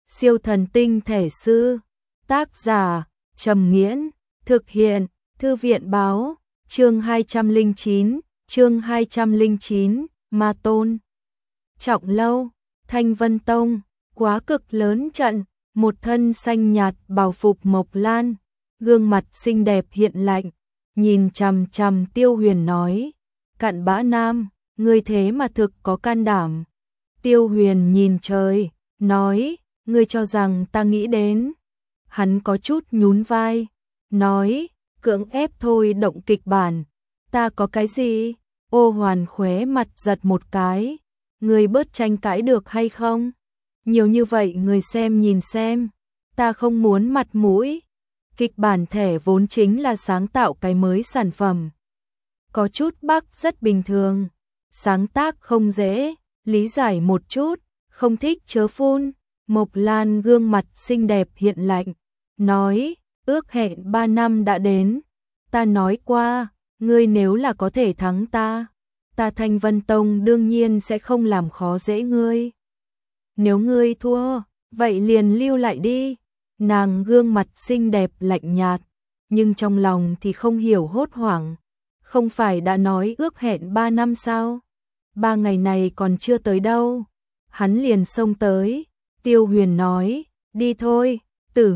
Siêu thần tinh thể sư. Tác giả Trầm Nghiễn. Thực hiện Thư viện báo. Chương 209, Ma Tôn. Trọng Lâu, Thanh Vân Tông, quá cực lớn trận, một thân xanh nhạt bào phục Mộc Lan, gương mặt xinh đẹp hiện lạnh, nhìn chằm chằm Tiêu Huyền nói, Cặn Bã Nam, ngươi thế mà thực có can đảm. Tiêu Huyền nhìn trời, nói, ngươi cho rằng ta nghĩ đến. Hắn có chút nhún vai, nói, cưỡng ép thôi động kịch bản, ta có cái gì? Ô Hoàn khóe mặt giật một cái, ngươi bớt tranh cãi được hay không? Nhiều như vậy người xem nhìn xem, ta không muốn mặt mũi. Kịch bản thẻ vốn chính là sáng tạo cái mới sản phẩm. Có chút bug rất bình thường, sáng tác không dễ, lý giải một chút, không thích chớ phun. Mộc Lan gương mặt xinh đẹp hiện lạnh, nói, ước hẹn 3 năm đã đến, ta nói qua, ngươi nếu là có thể thắng ta Thanh Vân Tông đương nhiên sẽ không làm khó dễ ngươi. Nếu ngươi thua, vậy liền lưu lại đi. Nàng gương mặt xinh đẹp lạnh nhạt, nhưng trong lòng thì không hiểu hốt hoảng. Không phải đã nói ước hẹn 3 năm sao? 3 ngày này còn chưa tới đâu. Hắn liền xông tới. Tiêu Huyền nói, đi thôi. Tử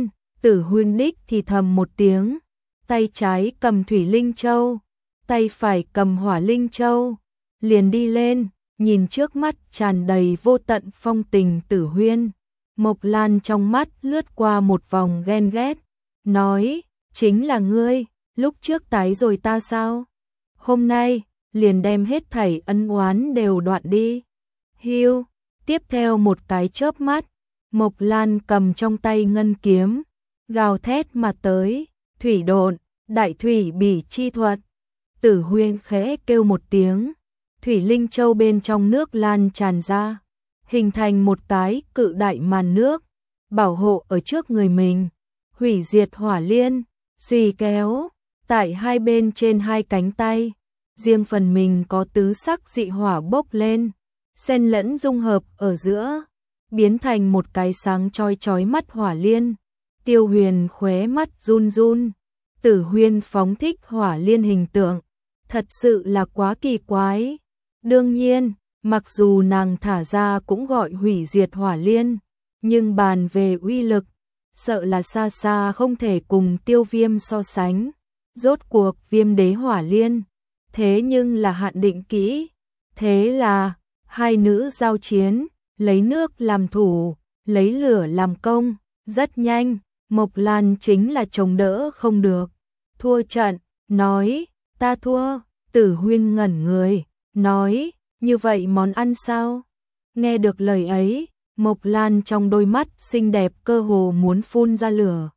Huyên đích thì thầm một tiếng. Tay trái cầm Thủy Linh Châu, tay phải cầm Hỏa Linh Châu, liền đi lên, nhìn trước mắt tràn đầy vô tận phong tình Tử Huyên. Mộc Lan trong mắt lướt qua một vòng ghen ghét, nói, chính là ngươi, lúc trước tái rồi ta sao? Hôm nay, liền đem hết thảy ân oán đều đoạn đi. Hiu, tiếp theo một cái chớp mắt, Mộc Lan cầm trong tay ngân kiếm, gào thét mà tới, thủy độn, đại thủy bỉ chi thuật. Tử Huyên khẽ kêu một tiếng, Thủy Linh Châu bên trong nước lan tràn ra, hình thành một cái cự đại màn nước, bảo hộ ở trước người mình. Hủy diệt hỏa liên, xùy kéo, tại hai bên trên hai cánh tay, riêng phần mình có tứ sắc dị hỏa bốc lên, xen lẫn dung hợp ở giữa, biến thành một cái sáng chói chói mắt hỏa liên. Tiêu Huyền khóe mắt run run, Tử Huyên phóng thích hỏa liên hình tượng, thật sự là quá kỳ quái. Đương nhiên, mặc dù nàng thả ra cũng gọi hủy diệt hỏa liên, nhưng bàn về uy lực, sợ là xa xa không thể cùng Tiêu Viêm so sánh. Rốt cuộc Viêm đế hỏa liên, thế nhưng là hạn định kỹ. Thế là, hai nữ giao chiến, lấy nước làm thủ, lấy lửa làm công, rất nhanh, Mộc Lan chính là chống đỡ không được. Thua trận, nói, ta thua. Tử Huyên ngẩn người, nói, như vậy món ăn sao? Nghe được lời ấy, Mộc Lan trong đôi mắt xinh đẹp cơ hồ muốn phun ra lửa.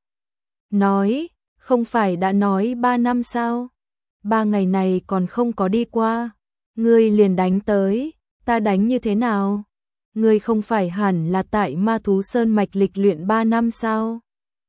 Nói, không phải đã nói 3 năm sao? 3 ngày này còn không có đi qua, ngươi liền đánh tới, ta đánh như thế nào? Ngươi không phải hẳn là tại Ma Thú Sơn mạch lịch luyện 3 năm sao?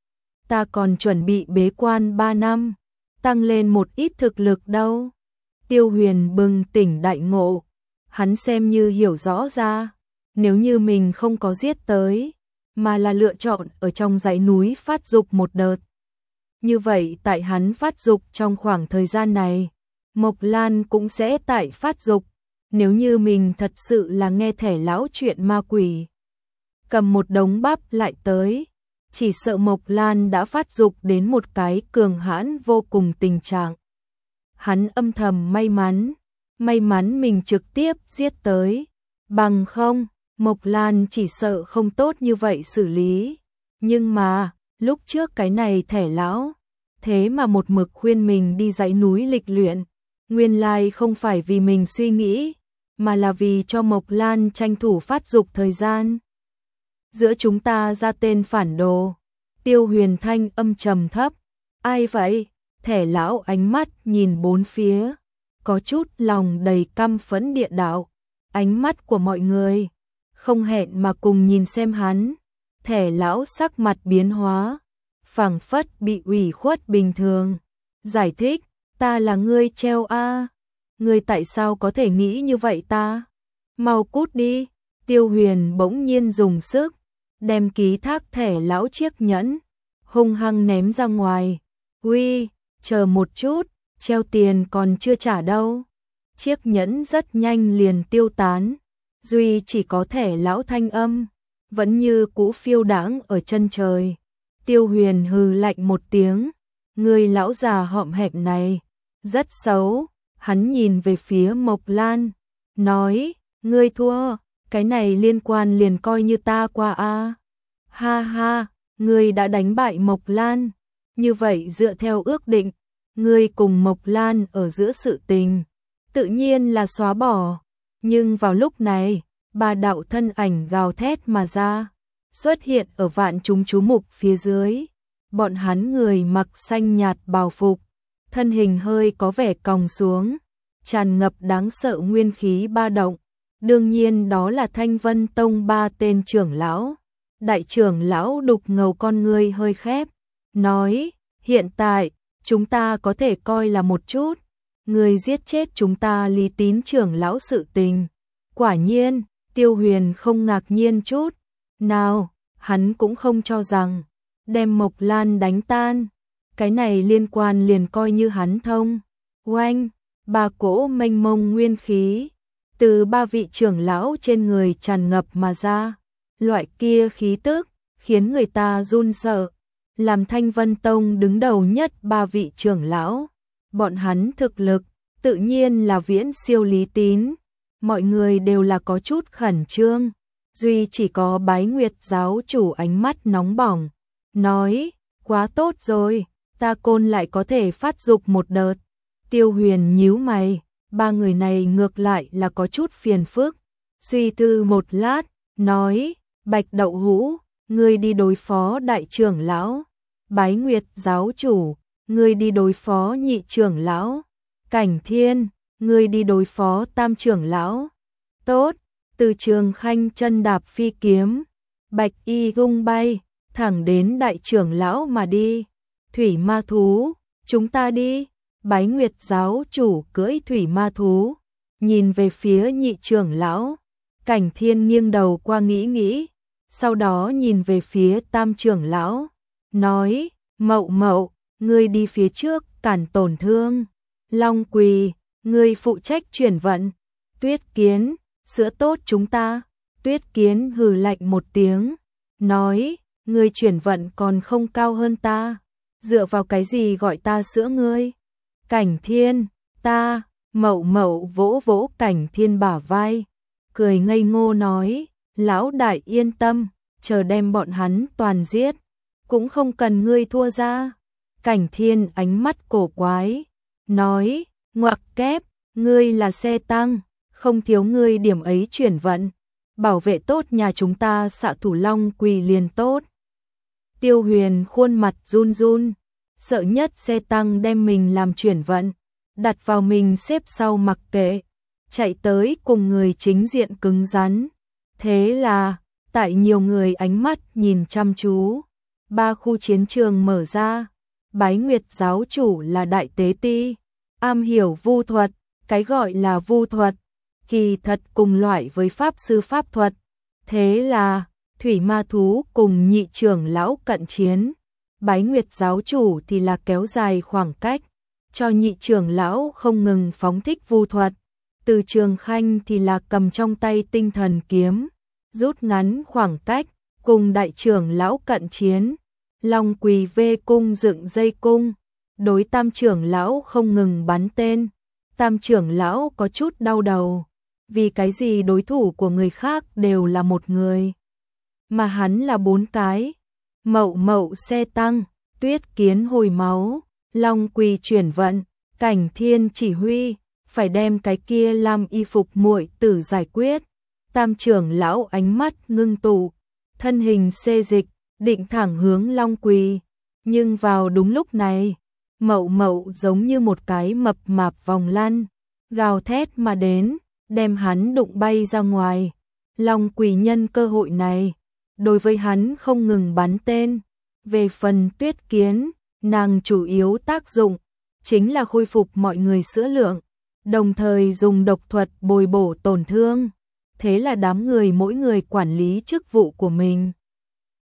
Ta còn chuẩn bị bế quan 3 năm, tăng lên một ít thực lực đâu. Tiêu Huyền bừng tỉnh đại ngộ, hắn xem như hiểu rõ ra, nếu như mình không có giết tới, mà là lựa chọn ở trong dãy núi phát dục một đợt. Như vậy tại hắn phát dục trong khoảng thời gian này, Mộc Lan cũng sẽ tại phát dục, nếu như mình thật sự là nghe thẻ lão chuyện ma quỷ. Cầm một đống bắp lại tới, chỉ sợ Mộc Lan đã phát dục đến một cái cường hãn vô cùng tình trạng. Hắn âm thầm may mắn mình trực tiếp giết tới, bằng không, Mộc Lan chỉ sợ không tốt như vậy xử lý. Nhưng mà, lúc trước cái này thẻ lão, thế mà một mực khuyên mình đi dãy núi lịch luyện, nguyên lai không phải vì mình suy nghĩ, mà là vì cho Mộc Lan tranh thủ phát dục thời gian. Giữa chúng ta ra tên phản đồ. Tiêu Huyền thanh âm trầm thấp, ai vậy? Thẻ lão ánh mắt nhìn bốn phía, có chút lòng đầy căm phẫn địa đạo. Ánh mắt của mọi người không hẹn mà cùng nhìn xem hắn. Thẻ lão sắc mặt biến hóa, phảng phất bị ủy khuất bình thường. Giải thích, ta là ngươi treo a, ngươi tại sao có thể nghĩ như vậy ta? Mau cút đi. Tiêu Huyền bỗng nhiên dùng sức, đem ký thác thẻ lão chiếc nhẫn, hung hăng ném ra ngoài. Uy, chờ một chút, treo tiền còn chưa trả đâu. Chiếc nhẫn rất nhanh liền tiêu tán, duy chỉ có thẻ lão thanh âm, vẫn như cũ phiêu đãng ở chân trời. Tiêu Huyền hừ lạnh một tiếng, người lão già hõm hẹp này, rất xấu. Hắn nhìn về phía Mộc Lan, nói, ngươi thua, cái này liên quan liền coi như ta qua a. Ha ha, ngươi đã đánh bại Mộc Lan, như vậy dựa theo ước định, ngươi cùng Mộc Lan ở giữa sự tình, tự nhiên là xóa bỏ. Nhưng vào lúc này, ba đạo thân ảnh gào thét mà ra, xuất hiện ở vạn chúng chú mục phía dưới. Bọn hắn người mặc xanh nhạt bào phục, thân hình hơi có vẻ còng xuống, tràn ngập đáng sợ nguyên khí ba động. Đương nhiên đó là Thanh Vân Tông ba tên trưởng lão. Đại trưởng lão đục ngầu con ngươi hơi khép, nói, hiện tại, chúng ta có thể coi là một chút, người giết chết chúng ta Lý Tín trưởng lão sự tình. Quả nhiên, Tiêu Huyền không ngạc nhiên chút nào, hắn cũng không cho rằng đem Mộc Lan đánh tan, cái này liên quan liền coi như hắn thông. Oanh, ba cỗ mênh mông nguyên khí từ ba vị trưởng lão trên người tràn ngập mà ra. Loại kia khí tức khiến người ta run sợ, làm Thanh Vân Tông đứng đầu nhất ba vị trưởng lão. Bọn hắn thực lực tự nhiên là viễn siêu Lý Tín, mọi người đều là có chút khẩn trương, duy chỉ có Bái Nguyệt giáo chủ ánh mắt nóng bỏng, nói, quá tốt rồi, ta Côn lại có thể phát dục một đợt. Tiêu Huyền nhíu mày, ba người này ngược lại là có chút phiền phức, suy tư một lát, nói, Bạch Đậu Hũ, ngươi đi đối phó đại trưởng lão. Bái Nguyệt giáo chủ, ngươi đi đối phó nhị trưởng lão. Cảnh Thiên, ngươi đi đối phó tam trưởng lão. Tốt, Từ Trường Khanh chân đạp phi kiếm, bạch y gung bay, thẳng đến đại trưởng lão mà đi. Thủy ma thú, chúng ta đi. Bái Nguyệt giáo chủ cưỡi thủy ma thú, nhìn về phía nhị trưởng lão. Cảnh Thiên nghiêng đầu qua nghĩ nghĩ, sau đó nhìn về phía tam trưởng lão, nói, Mậu Mậu, ngươi đi phía trước cản tổn thương. Long Quỳ, ngươi phụ trách chuyển vận. Tuyết Kiến, sữa tốt chúng ta. Tuyết Kiến hừ lạnh một tiếng, nói, ngươi chuyển vận còn không cao hơn ta, dựa vào cái gì gọi ta sữa ngươi? Cảnh Thiên, ta. Mậu Mậu vỗ vỗ Cảnh Thiên bả vai, cười ngây ngô nói, lão đại yên tâm, chờ đem bọn hắn toàn giết, cũng không cần ngươi thua ra. Cảnh Thiên ánh mắt cổ quái, nói, ngoặc kép, ngươi là xe tăng, không thiếu ngươi điểm ấy chuyển vận, bảo vệ tốt nhà chúng ta xạ thủ Long Quỳ liền tốt. Tiêu Huyền khuôn mặt run run, sợ nhất xe tăng đem mình làm chuyển vận, đặt vào mình xếp sau mặc kệ, chạy tới cùng người chính diện cứng rắn. Thế là, tại nhiều người ánh mắt nhìn chăm chú, ba khu chiến trường mở ra. Bái Nguyệt giáo chủ là đại tế ti, am hiểu vu thuật, cái gọi là vu thuật, kỳ thật cùng loại với pháp sư pháp thuật. Thế là, thủy ma thú cùng nhị trưởng lão cận chiến. Bái Nguyệt giáo chủ thì là kéo dài khoảng cách, cho nhị trưởng lão không ngừng phóng thích vu thuật. Từ Trường Khanh thì là cầm trong tay tinh thần kiếm, rút ngắn khoảng cách, cùng đại trưởng lão cận chiến. Long Quỳ vê cung dựng dây cung, đối tam trưởng lão không ngừng bắn tên. Tam trưởng lão có chút đau đầu, vì cái gì đối thủ của người khác đều là một người, mà hắn là 4 cái. Mậu Mậu xe tăng, Tuyết Kiến hồi máu, Long Quỳ chuyển vận, Cảnh Thiên chỉ huy, phải đem cái kia làm y phục muội tử giải quyết. Tam trưởng lão ánh mắt ngưng tụ, thân hình xê dịch, định thẳng hướng Long Quỳ. Nhưng vào đúng lúc này, Mậu Mậu giống như một cái mập mạp vòng lăn, gào thét mà đến, đem hắn đụng bay ra ngoài. Long Quỳ nhân cơ hội này, đối với hắn không ngừng bắn tên. Về phần Tuyết Kiến, nàng chủ yếu tác dụng chính là khôi phục mọi người sữa lượng, đồng thời dùng độc thuật bồi bổ tổn thương. Thế là đám người mỗi người quản lý chức vụ của mình.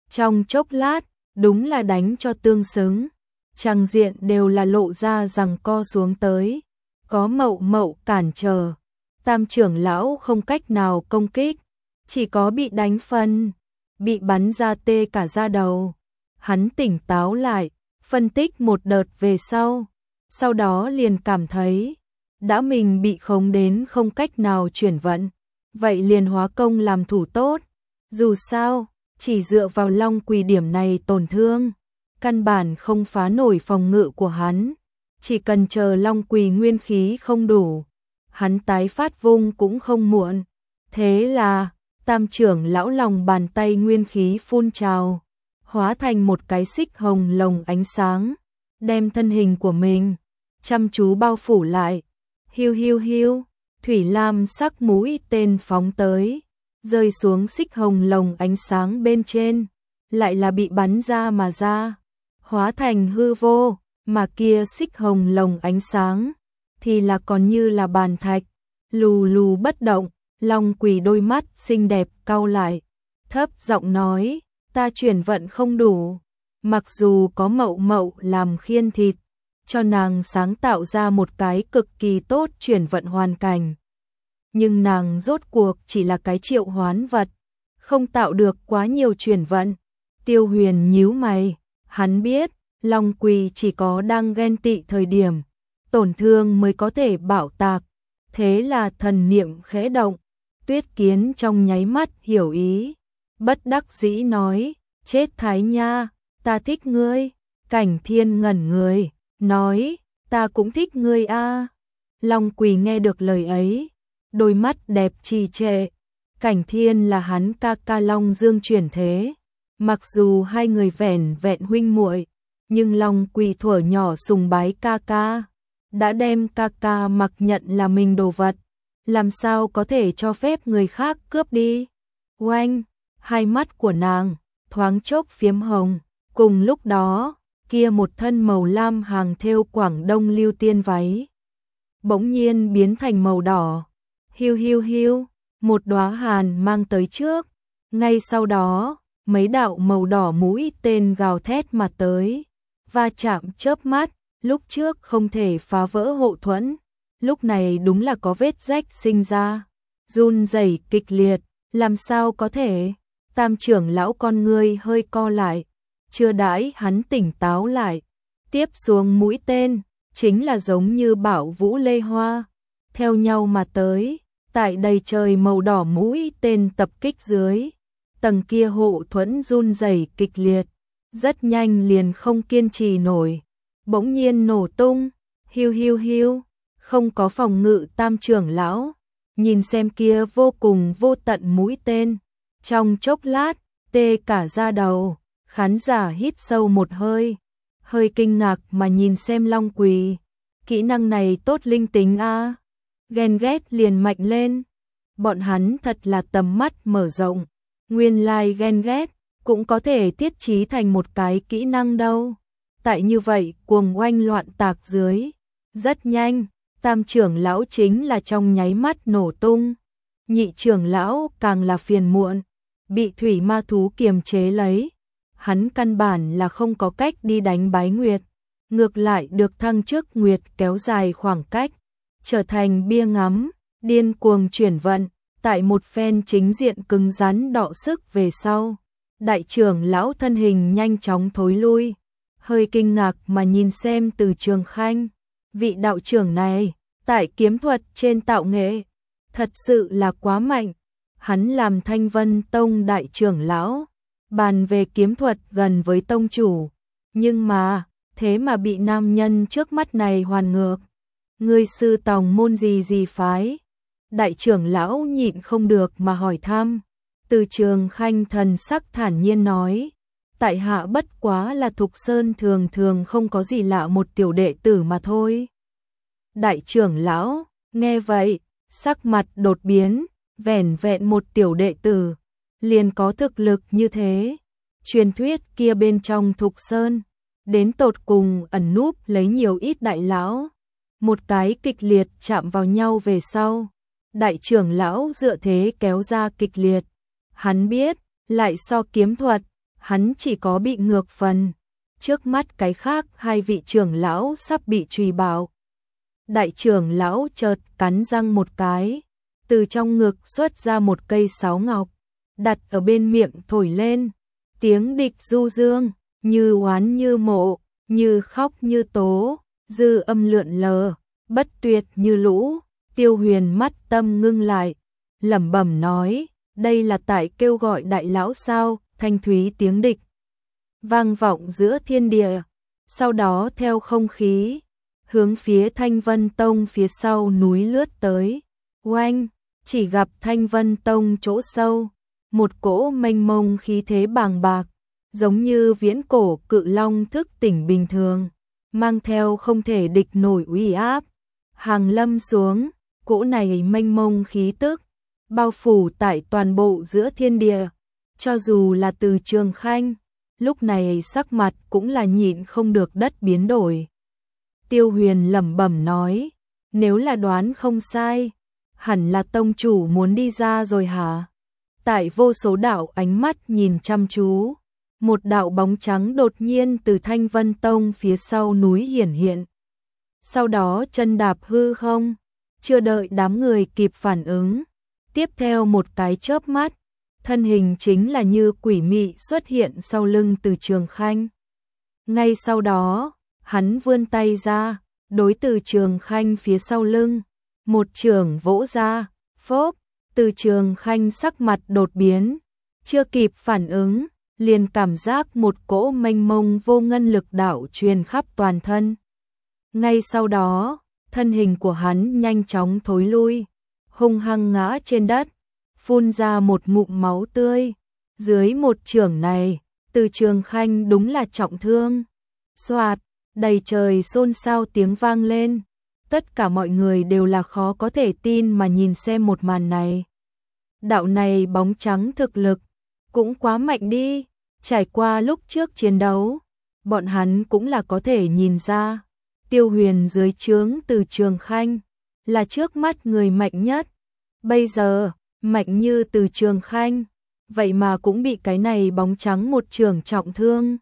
Trong chốc lát, đúng là đánh cho tương xứng. Trang diện đều là lộ ra rằng co xuống tới. Có Mậu Mậu cản trở. Tam trưởng lão không cách nào công kích. Chỉ có bị đánh phân. Bị bắn ra tê cả da đầu. Hắn tỉnh táo lại. Phân tích một đợt về sau. Sau đó liền cảm thấy. Đã mình bị khống đến không cách nào chuyển vận. Vậy liền hóa công làm thủ tốt. Dù sao, chỉ dựa vào Long Quỳ điểm này tổn thương. Căn bản không phá nổi phòng ngự của hắn. Chỉ cần chờ Long Quỳ nguyên khí không đủ. Hắn tái phát vung cũng không muộn. Thế là, tam trưởng lão lòng bàn tay nguyên khí phun trào. Hóa thành một cái xích hồng lồng ánh sáng. Đem thân hình của mình. Chăm chú bao phủ lại. Hiu hiu hiu. Thủy lam sắc mũi tên phóng tới. Rơi xuống xích hồng lồng ánh sáng bên trên. Lại là bị bắn ra mà ra. Hóa thành hư vô. Mà kia xích hồng lồng ánh sáng. Thì là còn như là bàn thạch. Lù lù bất động. Long Quỳ đôi mắt xinh đẹp cau lại. Thấp giọng nói. Ta chuyển vận không đủ. Mặc dù có Mậu Mậu làm khiên thịt. Cho nàng sáng tạo ra một cái cực kỳ tốt chuyển vận hoàn cảnh. Nhưng nàng rốt cuộc chỉ là cái triệu hoán vật. Không tạo được quá nhiều chuyển vận. Tiêu Huyền nhíu mày. Hắn biết. Long Quỳ chỉ có đang ghen tị thời điểm. Tổn thương mới có thể bạo tạc. Thế là thần niệm khẽ động. Tuyết Kiến trong nháy mắt hiểu ý. Bất đắc dĩ nói. Chết Thái Nha. Ta thích ngươi. Cảnh Thiên ngẩn người. Nói. Ta cũng thích ngươi a. Long Quỳ nghe được lời ấy. Đôi mắt đẹp trì trệ. Cảnh Thiên là hắn ca ca Long Dương chuyển thế. Mặc dù hai người vẻn vẹn huynh muội, nhưng Long Quỳ thuở nhỏ sùng bái ca ca. Đã đem ca ca mặc nhận là mình đồ vật. Làm sao có thể cho phép người khác cướp đi. Oanh, hai mắt của nàng thoáng chốc phiếm hồng. Cùng lúc đó, kia một thân màu lam hàng thêu Quảng Đông lưu tiên váy. Bỗng nhiên biến thành màu đỏ. Hiu hiu hiu, một đóa hàn mang tới trước. Ngay sau đó, mấy đạo màu đỏ mũi tên gào thét mà tới. Va chạm chớp mắt, lúc trước không thể phá vỡ hộ thuẫn. Lúc này đúng là có vết rách sinh ra. Run rẩy kịch liệt, làm sao có thể. Tam trưởng lão con ngươi hơi co lại. Chưa đãi hắn tỉnh táo lại. Tiếp xuống mũi tên, chính là giống như bão vũ lê hoa. Theo nhau mà tới, tại đầy trời màu đỏ mũi tên tập kích dưới. Tầng kia hộ thuẫn run rẩy kịch liệt. Rất nhanh liền không kiên trì nổi. Bỗng nhiên nổ tung. Hiu hiu hiu. Không có phòng ngự tam trưởng lão. Nhìn xem kia vô cùng vô tận mũi tên. Trong chốc lát, tê cả da đầu. Khán giả hít sâu một hơi. Hơi kinh ngạc mà nhìn xem Long Quỳ. Kỹ năng này tốt linh tính a. Ghen ghét liền mạnh lên. Bọn hắn thật là tầm mắt mở rộng. Nguyên lai ghen ghét cũng có thể thiết trí thành một cái kỹ năng đâu. Tại như vậy cuồng oanh loạn tạc dưới. Rất nhanh, tam trưởng lão chính là trong nháy mắt nổ tung. Nhị trưởng lão càng là phiền muộn. Bị thủy ma thú kiềm chế lấy. Hắn căn bản là không có cách đi đánh bái nguyệt. Ngược lại được thăng chức nguyệt kéo dài khoảng cách. Trở thành bia ngắm, điên cuồng chuyển vận. Tại một phen chính diện cứng rắn đọ sức về sau. Đại trưởng lão thân hình nhanh chóng thối lui. Hơi kinh ngạc mà nhìn xem Từ Trường Khanh. Vị đạo trưởng này, tại kiếm thuật trên tạo nghệ. Thật sự là quá mạnh. Hắn làm Thanh Vân Tông đại trưởng lão. Bàn về kiếm thuật gần với tông chủ. Nhưng mà, thế mà bị nam nhân trước mắt này hoàn ngược. Ngươi sư tòng môn gì phái? Đại trưởng lão nhịn không được mà hỏi thăm. Từ Trường Khanh thần sắc thản nhiên nói. Tại hạ bất quá là Thục Sơn thường thường không có gì lạ một tiểu đệ tử mà thôi. Đại trưởng lão, nghe vậy, sắc mặt đột biến, vẻn vẹn một tiểu đệ tử. Liền có thực lực như thế. Truyền thuyết kia bên trong Thục Sơn. Đến tột cùng ẩn núp lấy nhiều ít đại lão. Một cái kịch liệt chạm vào nhau về sau. Đại trưởng lão dựa thế kéo ra kịch liệt. Hắn biết, lại so kiếm thuật, hắn chỉ có bị ngược phần. Trước mắt cái khác hai vị trưởng lão sắp bị truy bảo. Đại trưởng lão chợt cắn răng một cái, từ trong ngực xuất ra một cây sáo ngọc, đặt ở bên miệng thổi lên, tiếng địch du dương, như oán như mộ, như khóc như tố, dư âm lượn lờ, bất tuyệt như lũ. Tiêu Huyền mắt tâm ngưng lại, lẩm bẩm nói, đây là tại kêu gọi đại lão sao? Thanh thúy tiếng địch vang vọng giữa thiên địa, sau đó theo không khí, hướng phía Thanh Vân Tông phía sau núi lướt tới. Oanh, chỉ gặp Thanh Vân Tông chỗ sâu, một cỗ mênh mông khí thế bàng bạc, giống như viễn cổ cự long thức tỉnh bình thường, mang theo không thể địch nổi uy áp, hàng lâm xuống. Cỗ này mênh mông khí tức, bao phủ tại toàn bộ giữa thiên địa, cho dù là Từ Trường Khanh, lúc này sắc mặt cũng là nhịn không được đất biến đổi. Tiêu Huyền lẩm bẩm nói, nếu là đoán không sai, hẳn là tông chủ muốn đi ra rồi hả? Tại vô số đạo ánh mắt nhìn chăm chú, một đạo bóng trắng đột nhiên từ Thanh Vân Tông phía sau núi hiển hiện. Sau đó chân đạp hư không, chưa đợi đám người kịp phản ứng, tiếp theo một cái chớp mắt, thân hình chính là như quỷ mị xuất hiện sau lưng Từ Trường Khanh. Ngay sau đó, hắn vươn tay ra, đối Từ Trường Khanh phía sau lưng, một chưởng vỗ ra, phốp, Từ Trường Khanh sắc mặt đột biến, chưa kịp phản ứng, liền cảm giác một cỗ mênh mông vô ngân lực đạo truyền khắp toàn thân. Ngay sau đó, thân hình của hắn nhanh chóng thối lui, hung hăng ngã trên đất, phun ra một ngụm máu tươi. Dưới một chưởng này, Từ Trường Khanh đúng là trọng thương. Xoạt, đầy trời xôn xao tiếng vang lên. Tất cả mọi người đều là khó có thể tin mà nhìn xem một màn này. Đạo này bóng trắng thực lực, cũng quá mạnh đi. Trải qua lúc trước chiến đấu, bọn hắn cũng là có thể nhìn ra. Tiêu Huyền dưới trướng Từ Trường Khanh là trước mắt người mạnh nhất. Bây giờ, mạnh như Từ Trường Khanh, vậy mà cũng bị cái này bóng trắng một chưởng trọng thương.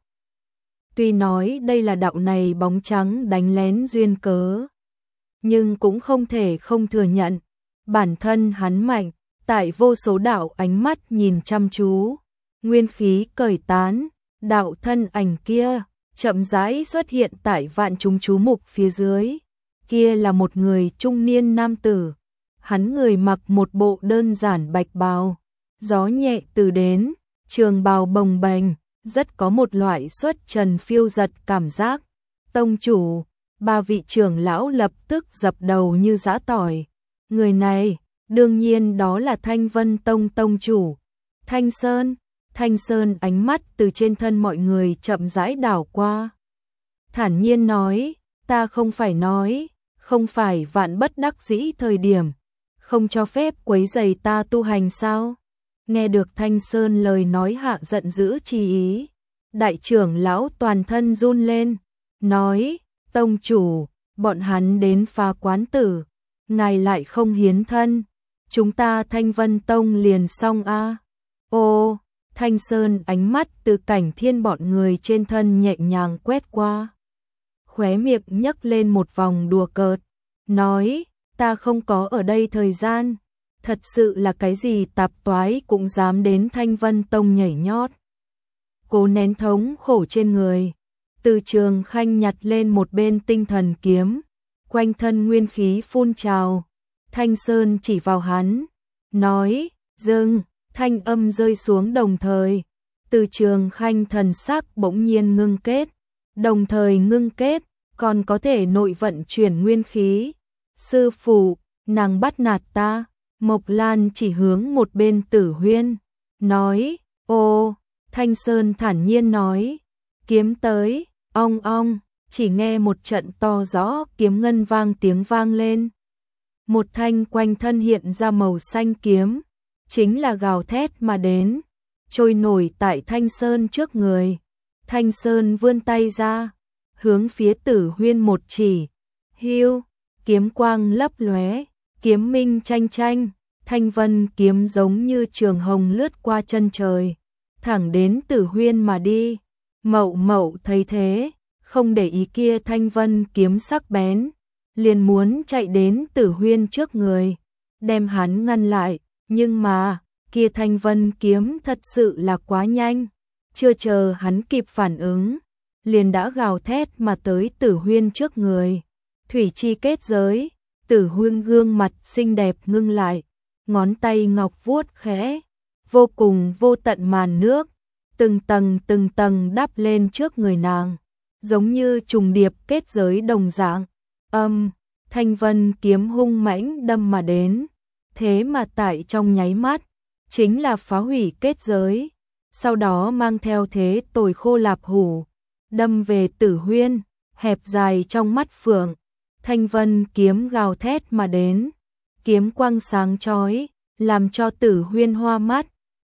Tuy nói đây là đạo này bóng trắng đánh lén duyên cớ, nhưng cũng không thể không thừa nhận, bản thân hắn mạnh, tại vô số đạo ánh mắt nhìn chăm chú, nguyên khí cởi tán, đạo thân ảnh kia chậm rãi xuất hiện tại vạn chúng chú mục phía dưới. Kia là một người trung niên nam tử, hắn người mặc một bộ đơn giản bạch bào, gió nhẹ từ đến, trường bào bồng bềnh, rất có một loại xuất trần phiêu giật cảm giác. Tông chủ, ba vị trưởng lão lập tức dập đầu như giã tỏi. Người này, đương nhiên đó là Thanh Vân Tông tông chủ, Thanh Sơn. Thanh Sơn ánh mắt từ trên thân mọi người chậm rãi đảo qua. Thản nhiên nói, ta không phải nói, không phải vạn bất đắc dĩ thời điểm, không cho phép quấy rầy ta tu hành sao? Nghe được Thanh Sơn lời nói hạ giận dữ chi ý, đại trưởng lão toàn thân run lên, nói, tông chủ, bọn hắn đến phá quán tử, ngài lại không hiến thân, chúng ta Thanh Vân Tông liền xong a. Ô, Thanh Sơn ánh mắt từ Cảnh Thiên bọn người trên thân nhẹ nhàng quét qua, khóe miệng nhấc lên một vòng đùa cợt, nói, ta không có ở đây thời gian, thật sự là cái gì tạp toái cũng dám đến Thanh Vân Tông nhảy nhót. Cố nén thống khổ trên người, Từ Trường Khanh nhặt lên một bên tinh thần kiếm, quanh thân nguyên khí phun trào. Thanh Sơn chỉ vào hắn, nói, dừng, thanh âm rơi xuống đồng thời. Từ Trường Khanh thần sắc bỗng nhiên ngưng kết, đồng thời ngưng kết, còn có thể nội vận chuyển nguyên khí. Sư phụ, nàng bắt nạt ta. Mộc Lan chỉ hướng một bên Tử Huyên, nói, ô, Thanh Sơn thản nhiên nói, kiếm tới, ong ong, chỉ nghe một trận to rõ kiếm ngân vang tiếng vang lên. Một thanh quanh thân hiện ra màu xanh kiếm, chính là gào thét mà đến, trôi nổi tại Thanh Sơn trước người. Thanh Sơn vươn tay ra, hướng phía Tử Huyên một chỉ, hiu, kiếm quang lấp lóe, kiếm minh tranh tranh, thanh vân kiếm giống như trường hồng lướt qua chân trời. thẳng đến Tử Huyên mà đi. Mậu Mậu thấy thế, không để ý kia thanh vân kiếm sắc bén, liền muốn chạy đến Tử Huyên trước người, đem hắn ngăn lại, nhưng mà, kia thanh vân kiếm thật sự là quá nhanh, chưa chờ hắn kịp phản ứng, liền đã gào thét mà tới Tử Huyên trước người. Thủy chi kết giới, Tử Huyên gương mặt xinh đẹp ngưng lại, ngón tay ngọc vuốt khẽ, vô cùng vô tận màn nước, từng tầng đắp lên trước người nàng, giống như trùng điệp kết giới đồng dạng. Thanh vân kiếm hung mãnh đâm mà đến, thế mà tại trong nháy mắt, chính là phá hủy kết giới, sau đó mang theo thế tồi khô lạp hủ, đâm về Tử Huyên, hẹp dài trong mắt phượng. Thanh vân kiếm gào thét mà đến, kiếm quang sáng chói, làm cho Tử Huyên hoa mắt,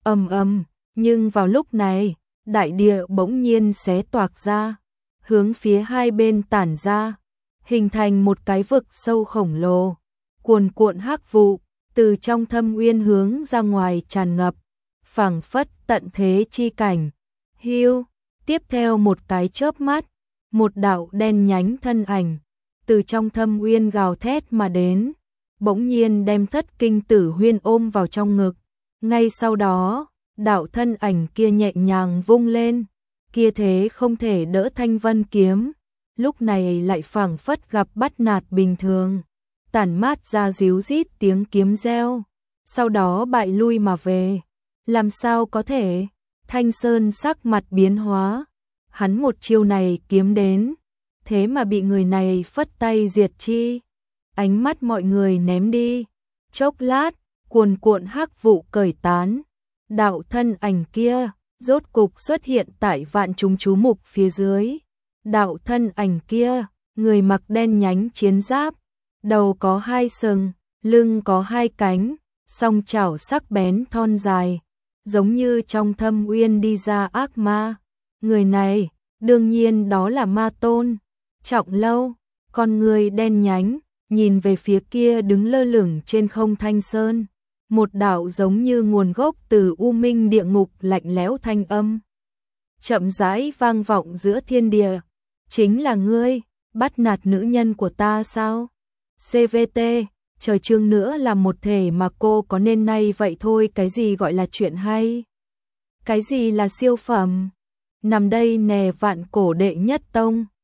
nhưng vào lúc này, đại địa bỗng nhiên xé toạc ra, hướng phía hai bên tản ra, hình thành một cái vực sâu khổng lồ, cuồn cuộn hắc vụ, từ trong thâm uyên hướng ra ngoài tràn ngập, phảng phất tận thế chi cảnh. Hưu, tiếp theo một cái chớp mắt, một đạo đen nhánh thân ảnh, từ trong thâm uyên gào thét mà đến, bỗng nhiên đem Thất Kinh Tử Huyên ôm vào trong ngực. Ngay sau đó, đạo thân ảnh kia nhẹ nhàng vung lên, kia thế không thể đỡ thanh vân kiếm, lúc này lại phảng phất gặp bắt nạt bình thường, tản mát ra ríu rít tiếng kiếm reo, sau đó bại lui mà về. Làm sao có thể? Thanh Sơn sắc mặt biến hóa, hắn một chiêu này kiếm đến, thế mà bị người này phất tay diệt chi. Ánh mắt mọi người ném đi, chốc lát, cuồn cuộn hắc vụ cởi tán, đạo thân ảnh kia rốt cục xuất hiện tại vạn chúng chú mục phía dưới. Đạo thân ảnh kia, người mặc đen nhánh chiến giáp, đầu có hai sừng, lưng có hai cánh, song chảo sắc bén thon dài, giống như trong thâm uyên đi ra ác ma. Người này, đương nhiên đó là Ma Tôn. Trọng Lâu, con người đen nhánh, nhìn về phía kia đứng lơ lửng trên không Thanh Sơn, một đạo giống như nguồn gốc từ u minh địa ngục lạnh lẽo thanh âm, chậm rãi vang vọng giữa thiên địa. Chính là ngươi, bắt nạt nữ nhân của ta sao? CVT, trời chương nữa là một thể mà cô có nên nay vậy thôi. Cái gì gọi là chuyện hay? Cái gì là siêu phẩm? Nằm đây nè vạn cổ đệ nhất tông.